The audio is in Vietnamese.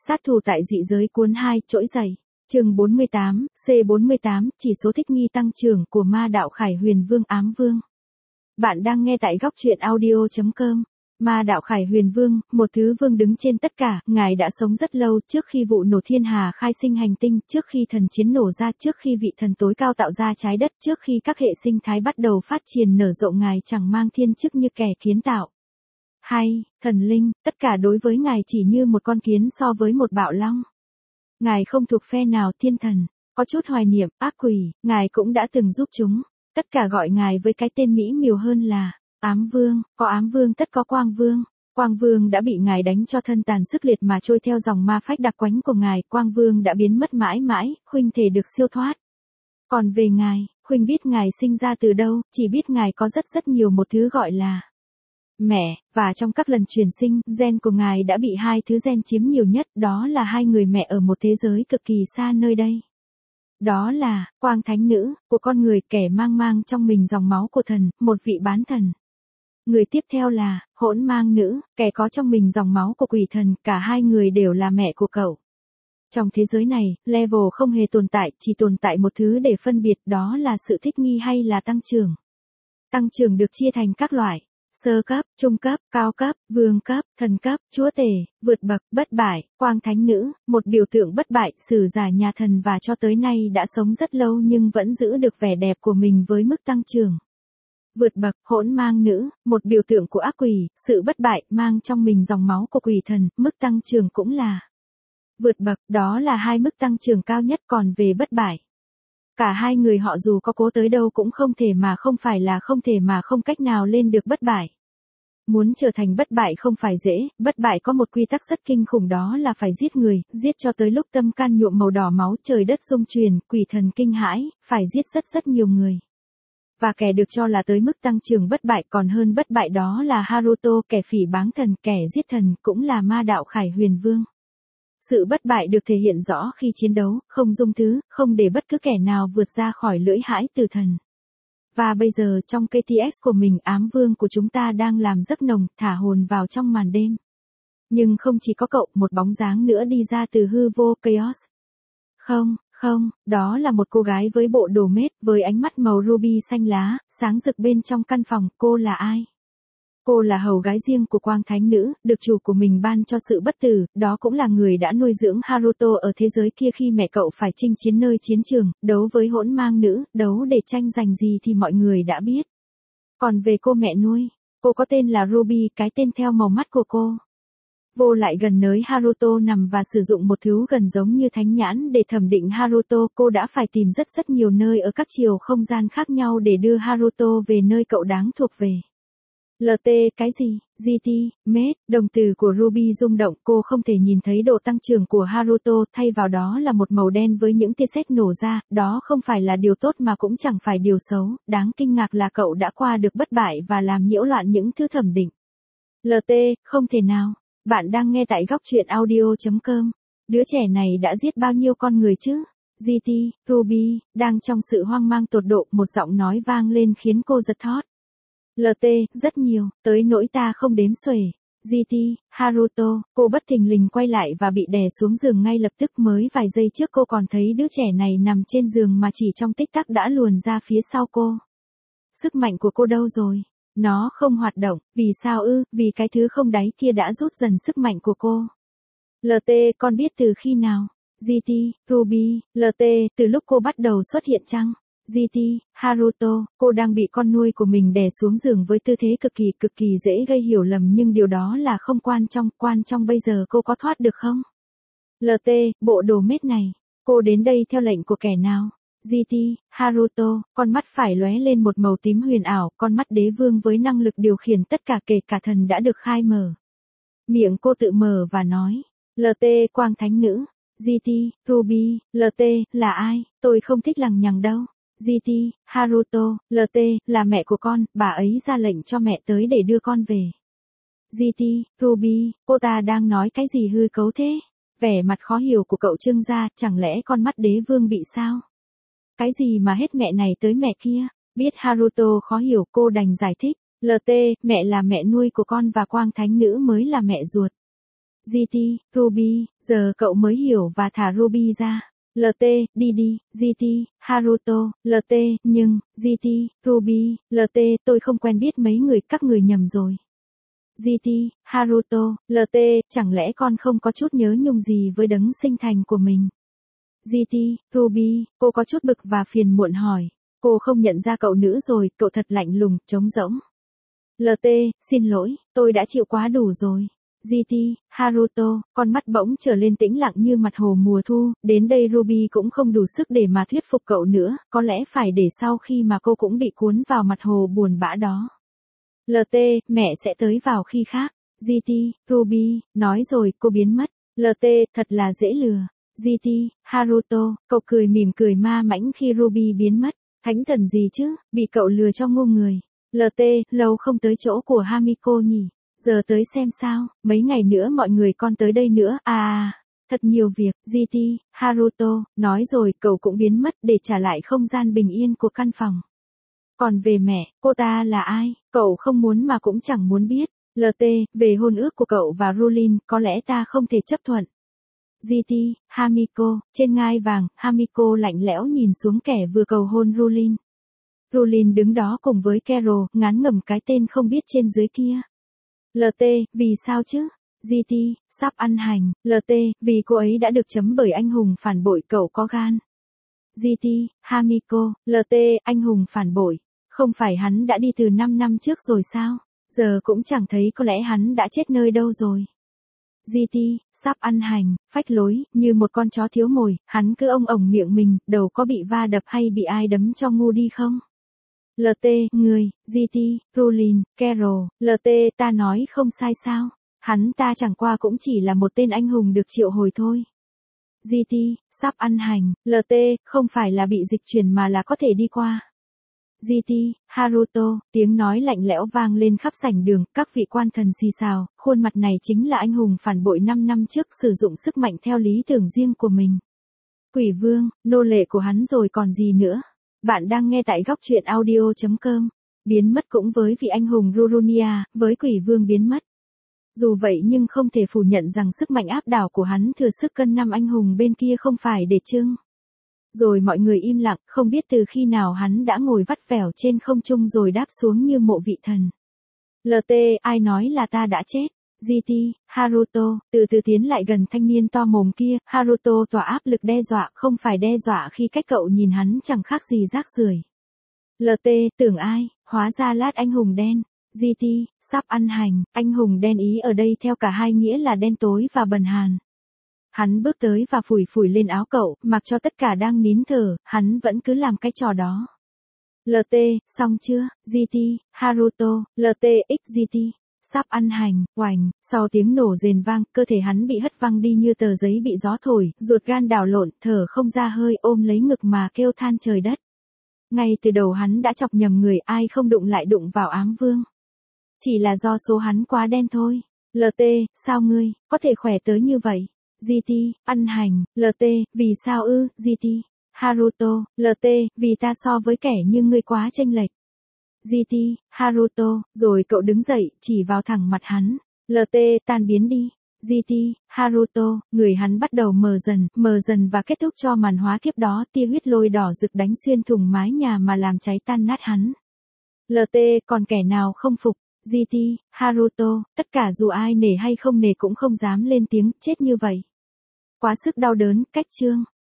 Sát thủ tại dị giới cuốn 2, trỗi dậy. Chương 48, C48, chỉ số thích nghi tăng trưởng của ma đạo Khải Huyền Vương Ám Vương. Bạn đang nghe tại góc truyện audio.com. Ma đạo Khải Huyền Vương, một thứ vương đứng trên tất cả, ngài đã sống rất lâu trước khi vụ nổ thiên hà khai sinh hành tinh, trước khi thần chiến nổ ra, trước khi vị thần tối cao tạo ra trái đất, trước khi các hệ sinh thái bắt đầu phát triển nở rộ, ngài chẳng mang thiên chức như kẻ kiến tạo. Hay, thần linh, tất cả đối với ngài chỉ như một con kiến so với một bạo long. Ngài không thuộc phe nào, thiên thần, có chút hoài niệm, ác quỷ, ngài cũng đã từng giúp chúng. Tất cả gọi ngài với cái tên mỹ miều hơn là Ám Vương, có Ám Vương tất có Quang Vương. Quang Vương đã bị ngài đánh cho thân tàn sức liệt mà trôi theo dòng ma phách đặc quánh của ngài, Quang Vương đã biến mất mãi mãi, Khuynh thể được siêu thoát. Còn về ngài, Khuynh biết ngài sinh ra từ đâu, chỉ biết ngài có rất nhiều một thứ gọi là mẹ, và trong các lần truyền sinh, gen của ngài đã bị hai thứ gen chiếm nhiều nhất, đó là hai người mẹ ở một thế giới cực kỳ xa nơi đây. Đó là, Quang Thánh Nữ, của con người, kẻ mang trong mình dòng máu của thần, một vị bán thần. Người tiếp theo là, Hỗn Mang Nữ, kẻ có trong mình dòng máu của quỷ thần, cả hai người đều là mẹ của cậu. Trong thế giới này, level không hề tồn tại, chỉ tồn tại một thứ để phân biệt, đó là sự thích nghi hay là tăng trưởng. Tăng trưởng được chia thành các loại. Sơ cấp, trung cấp, cao cấp, vương cấp, thần cấp, chúa tể, vượt bậc, bất bại, Quang Thánh Nữ, một biểu tượng bất bại, sử giả nhà thần và cho tới nay đã sống rất lâu nhưng vẫn giữ được vẻ đẹp của mình với mức tăng trưởng. Vượt bậc, Hỗn Mang Nữ, một biểu tượng của ác quỷ, sự bất bại, mang trong mình dòng máu của quỷ thần, mức tăng trưởng cũng là vượt bậc, đó là hai mức tăng trưởng cao nhất. Còn về bất bại, cả hai người họ dù có cố tới đâu cũng không thể mà không phải là không thể mà không cách nào lên được bất bại. Muốn trở thành bất bại không phải dễ, bất bại có một quy tắc rất kinh khủng, đó là phải giết người, giết cho tới lúc tâm can nhuộm màu đỏ máu, trời đất rung chuyển, quỷ thần kinh hãi, phải giết rất nhiều người. Và kẻ được cho là tới mức tăng trưởng bất bại còn hơn bất bại đó là Haruto, kẻ phỉ báng thần, kẻ giết thần, cũng là ma đạo Khải Huyền Vương. Sự bất bại được thể hiện rõ khi chiến đấu, không dung thứ, không để bất cứ kẻ nào vượt ra khỏi lưỡi hãi từ thần. Và bây giờ trong KTX của mình, Ám Vương của chúng ta đang làm giấc nồng, thả hồn vào trong màn đêm. Nhưng không chỉ có cậu, một bóng dáng nữa đi ra từ hư vô Chaos. Không, đó là một cô gái với bộ đồ mết, với ánh mắt màu ruby xanh lá, sáng rực bên trong căn phòng. Cô là ai? Cô là hầu gái riêng của Quang Thánh Nữ, được chủ của mình ban cho sự bất tử, đó cũng là người đã nuôi dưỡng Haruto ở thế giới kia khi mẹ cậu phải chinh chiến nơi chiến trường, đấu với Hỗn Mang Nữ, đấu để tranh giành gì thì mọi người đã biết. Còn về cô mẹ nuôi, cô có tên là Ruby, cái tên theo màu mắt của cô. Vô lại gần nơi Haruto nằm và sử dụng một thứ gần giống như thánh nhãn để thẩm định Haruto, cô đã phải tìm rất nhiều nơi ở các chiều không gian khác nhau để đưa Haruto về nơi cậu đáng thuộc về. LT, cái gì? GT, mết, đồng từ của Ruby rung động, cô không thể nhìn thấy độ tăng trưởng của Haruto, thay vào đó là một màu đen với những tia sét nổ ra, đó không phải là điều tốt mà cũng chẳng phải điều xấu, đáng kinh ngạc là cậu đã qua được bất bại và làm nhiễu loạn những thứ thẩm định. LT, không thể nào. Bạn đang nghe tại góc truyện audio.com. Đứa trẻ này đã giết bao nhiêu con người chứ? GT, Ruby, đang trong sự hoang mang tột độ, một giọng nói vang lên khiến cô giật thót. LT, rất nhiều, tới nỗi ta không đếm xuể. GT, Haruto, cô bất thình lình quay lại và bị đè xuống giường ngay lập tức. Mới vài giây trước cô còn thấy đứa trẻ này nằm trên giường mà chỉ trong tích tắc đã luồn ra phía sau cô. Sức mạnh của cô đâu rồi? Nó không hoạt động, vì sao ư? Vì cái thứ không đáy kia đã rút dần sức mạnh của cô. LT, con biết từ khi nào? GT, Ruby, LT, từ lúc cô bắt đầu xuất hiện chăng? GT, Haruto, cô đang bị con nuôi của mình đè xuống giường với tư thế cực kỳ dễ gây hiểu lầm, nhưng điều đó là không quan trọng bây giờ cô có thoát được không? LT, bộ đồ mết này, cô đến đây theo lệnh của kẻ nào? GT, Haruto, con mắt phải lóe lên một màu tím huyền ảo, con mắt đế vương với năng lực điều khiển tất cả kể cả thần đã được khai mở. Miệng cô tự mở và nói, LT, Quang Thánh Nữ. GT, Ruby, LT, là ai? Tôi không thích lằng nhằng đâu. GT, Haruto, LT, là mẹ của con, bà ấy ra lệnh cho mẹ tới để đưa con về. GT, Ruby, cô ta đang nói cái gì hư cấu thế? Vẻ mặt khó hiểu của cậu trưng ra, chẳng lẽ con mắt đế vương bị sao? Cái gì mà hết mẹ này tới mẹ kia? Biết Haruto khó hiểu, cô đành giải thích. LT, mẹ là mẹ nuôi của con và Quang Thánh Nữ mới là mẹ ruột. GT, Ruby, giờ cậu mới hiểu và thả Ruby ra. LT, đi, GT, Haruto, LT, nhưng, GT, Ruby, LT, tôi không quen biết mấy người, các người nhầm rồi. GT, Haruto, LT, chẳng lẽ con không có chút nhớ nhung gì với đấng sinh thành của mình? GT, Ruby, cô có chút bực và phiền muộn hỏi. Cô không nhận ra cậu nữa rồi, cậu thật lạnh lùng, trống rỗng. LT, xin lỗi, tôi đã chịu quá đủ rồi. GT, Haruto, con mắt bỗng trở lên tĩnh lặng như mặt hồ mùa thu, đến đây Ruby cũng không đủ sức để mà thuyết phục cậu nữa, có lẽ phải để sau khi mà cô cũng bị cuốn vào mặt hồ buồn bã đó. LT, mẹ sẽ tới vào khi khác. GT, Ruby, nói rồi, cô biến mất. LT, thật là dễ lừa. GT, Haruto, cậu cười mỉm cười ma mãnh khi Ruby biến mất. Thánh thần gì chứ, bị cậu lừa cho ngu người. LT, lâu không tới chỗ của Hamiko nhỉ. Giờ tới xem sao, mấy ngày nữa mọi người con tới đây nữa, thật nhiều việc. GT, Haruto, nói rồi, cậu cũng biến mất để trả lại không gian bình yên của căn phòng. Còn về mẹ, cô ta là ai, cậu không muốn mà cũng chẳng muốn biết. LT, về hôn ước của cậu và Rulin, có lẽ ta không thể chấp thuận. GT, Hamiko, trên ngai vàng, Hamiko lạnh lẽo nhìn xuống kẻ vừa cầu hôn Rulin. Rulin đứng đó cùng với Carol, ngán ngẩm cái tên không biết trên dưới kia. LT, vì sao chứ? GT, sắp ăn hành. LT, vì cô ấy đã được chấm bởi anh hùng phản bội, cậu có gan. GT, Hamiko, LT, anh hùng phản bội. Không phải hắn đã đi từ 5 năm trước rồi sao? Giờ cũng chẳng thấy, có lẽ hắn đã chết nơi đâu rồi. GT, sắp ăn hành, phách lối, như một con chó thiếu mồi, hắn cứ ông ổng miệng mình, đầu có bị va đập hay bị ai đấm cho ngu đi không? LT, người, GT, Rulin, Carol, LT, ta nói không sai sao? Hắn ta chẳng qua cũng chỉ là một tên anh hùng được triệu hồi thôi. GT, sắp ăn hành, LT, không phải là bị dịch chuyển mà là có thể đi qua. GT, Haruto, tiếng nói lạnh lẽo vang lên khắp sảnh đường, các vị quan thần xì xào, khuôn mặt này chính là anh hùng phản bội 5 năm trước sử dụng sức mạnh theo lý tưởng riêng của mình. Quỷ vương, nô lệ của hắn rồi còn gì nữa. Bạn đang nghe tại góc truyện audio.com. Biến mất cũng với vị anh hùng Rurunia, với quỷ vương biến mất. Dù vậy nhưng không thể phủ nhận rằng sức mạnh áp đảo của hắn thừa sức cân năm anh hùng bên kia không phải để chưng. Rồi mọi người im lặng, không biết từ khi nào hắn đã ngồi vắt vẻo trên không trung rồi đáp xuống như mộ vị thần. LT, ai nói là ta đã chết? GT, Haruto, từ từ tiến lại gần thanh niên to mồm kia, Haruto tỏa áp lực đe dọa, không phải đe dọa khi cách cậu nhìn hắn chẳng khác gì rác rưởi. LT, tưởng ai, hóa ra lát anh hùng đen. GT, sắp ăn hành, anh hùng đen ý ở đây theo cả hai nghĩa là đen tối và bần hàn. Hắn bước tới và phủi phủi lên áo cậu, mặc cho tất cả đang nín thở, hắn vẫn cứ làm cái trò đó. LT, xong chưa? GT, Haruto, LT, XGT, sắp ăn hành, oành, sau tiếng nổ rền vang, cơ thể hắn bị hất văng đi như tờ giấy bị gió thổi, ruột gan đảo lộn, thở không ra hơi, ôm lấy ngực mà kêu than trời đất. Ngay từ đầu hắn đã chọc nhầm người, ai không đụng lại đụng vào ám vương. Chỉ là do số hắn quá đen thôi. LT, sao ngươi, có thể khỏe tới như vậy? GT, ăn hành, LT, vì sao ư? GT, Haruto, LT, vì ta so với kẻ như ngươi quá chênh lệch. GT, Haruto, rồi cậu đứng dậy, chỉ vào thẳng mặt hắn. LT, tan biến đi. GT, Haruto, người hắn bắt đầu mờ dần và kết thúc cho màn hóa kiếp đó, tia huyết lôi đỏ rực đánh xuyên thủng mái nhà mà làm cháy tan nát hắn. LT, còn kẻ nào không phục? GT, Haruto, tất cả dù ai nể hay không nể cũng không dám lên tiếng, chết như vậy. Quá sức đau đớn, cách chương.